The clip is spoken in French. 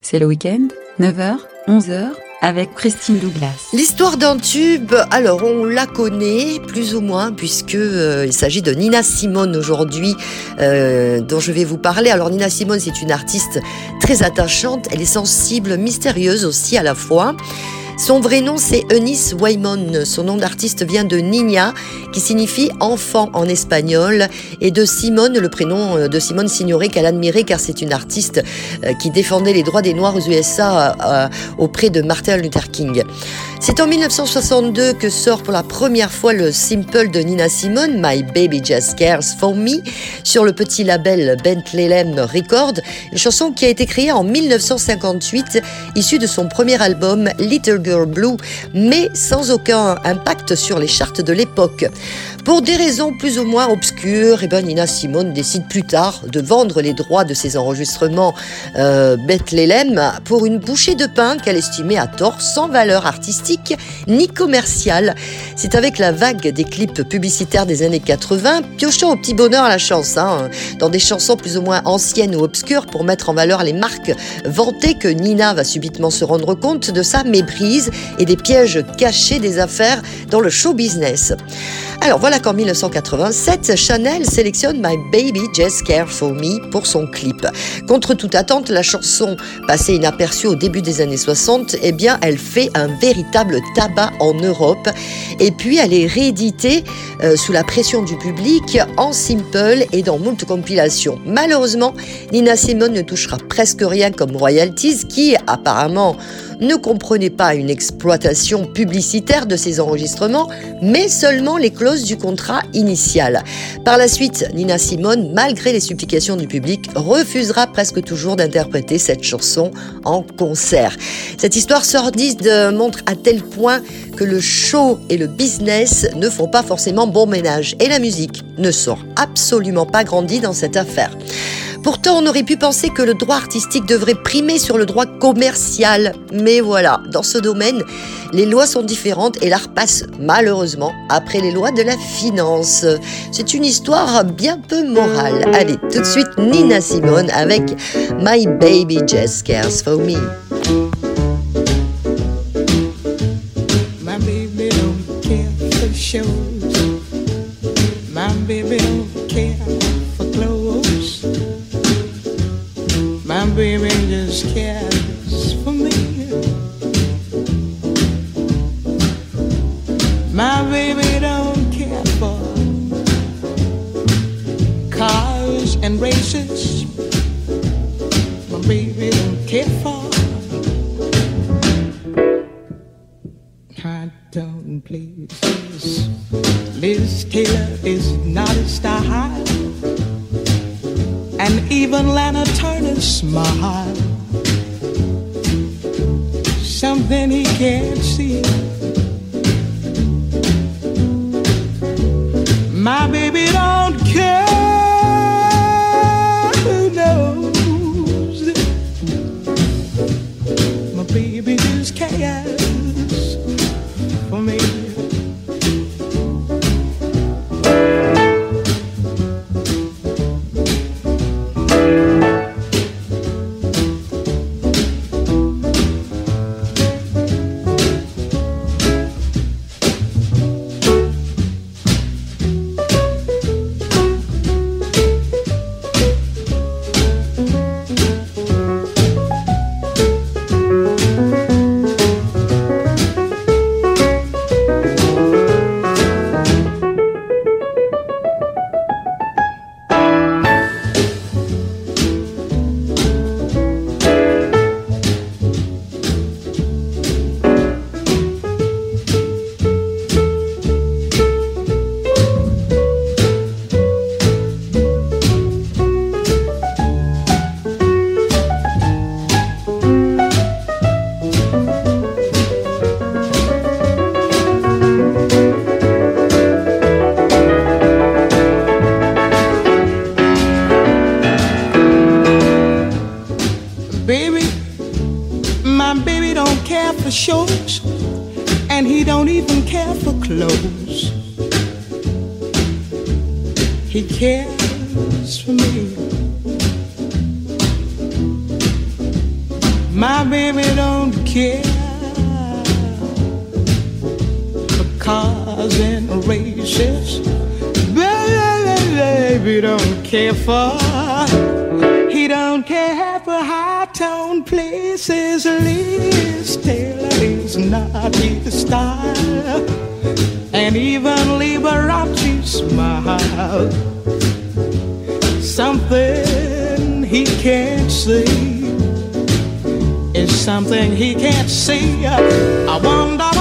C'est le week-end, 9h, 11h, avec Christine Douglas. L'histoire d'un tube, alors on la connaît plus ou moins puisque il s'agit de Nina Simone aujourd'hui dont je vais vous parler. Alors Nina Simone, c'est une artiste très attachante, elle est sensible, mystérieuse aussi à la fois. Son vrai nom, c'est Eunice Waymon. Son nom d'artiste vient de Niña, qui signifie enfant en espagnol, et de Simone, le prénom de Simone Signoret qu'elle admirait, car c'est une artiste qui défendait les droits des Noirs aux USA auprès de Martin Luther King. C'est en 1962 que sort pour la première fois le simple de Nina Simone, My Baby Just Cares For Me, sur le petit label Bethlehem Records, une chanson qui a été créée en 1958, issue de son premier album Little Girl Blue, mais sans aucun impact sur les charts de l'époque. Pour des raisons plus ou moins obscures, Nina Simone décide plus tard de vendre les droits de ses enregistrements Bethlehem pour une bouchée de pain qu'elle estimait à tort sans valeur artistique ni commerciale. C'est avec la vague des clips publicitaires des années 80, piochant au petit bonheur à la chance, dans des chansons plus ou moins anciennes ou obscures pour mettre en valeur les marques vantées, que Nina va subitement se rendre compte de sa méprise et des pièges cachés des affaires dans le show business. Alors voilà qu'en 1987, Chanel sélectionne My Baby Just Cares For Me pour son clip. Contre toute attente, la chanson, passée inaperçue au début des années 60, elle fait un véritable tabac en Europe. Et puis elle est rééditée sous la pression du public en simple et dans moult compilations. Malheureusement, Nina Simone ne touchera presque rien comme royalties, qui apparemment ne comprenait pas une exploitation publicitaire de ses enregistrements, mais seulement les clauses du contrat initial. Par la suite, Nina Simone, malgré les supplications du public, refusera presque toujours d'interpréter cette chanson en concert. Cette histoire sordide montre à tel point que le show et le business ne font pas forcément bon ménage, et la musique ne sort absolument pas grandie dans cette affaire. Pourtant, on aurait pu penser que le droit artistique devrait primer sur le droit commercial. Mais voilà, dans ce domaine, les lois sont différentes et l'art passe malheureusement après les lois de la finance. C'est une histoire bien peu morale. Allez, tout de suite, Nina Simone avec My Baby Just Cares For Me. My baby don't care for shows. My baby don't care for clothes. My baby just cares for me. My baby don't care for cars and races. My baby don't care for high tone places. Liz Taylor is not a star, and even Lana Turner's smile, something he can't see. My baby don't care who knows. My baby just cares for me. For shows, and he don't even care for clothes. He cares for me. My baby don't care for cars and races. Baby don't care for. He don't care for high-tone places. Liz Taylor is not his style, and even Liberace smile. Something he can't see is something he can't see. I wonder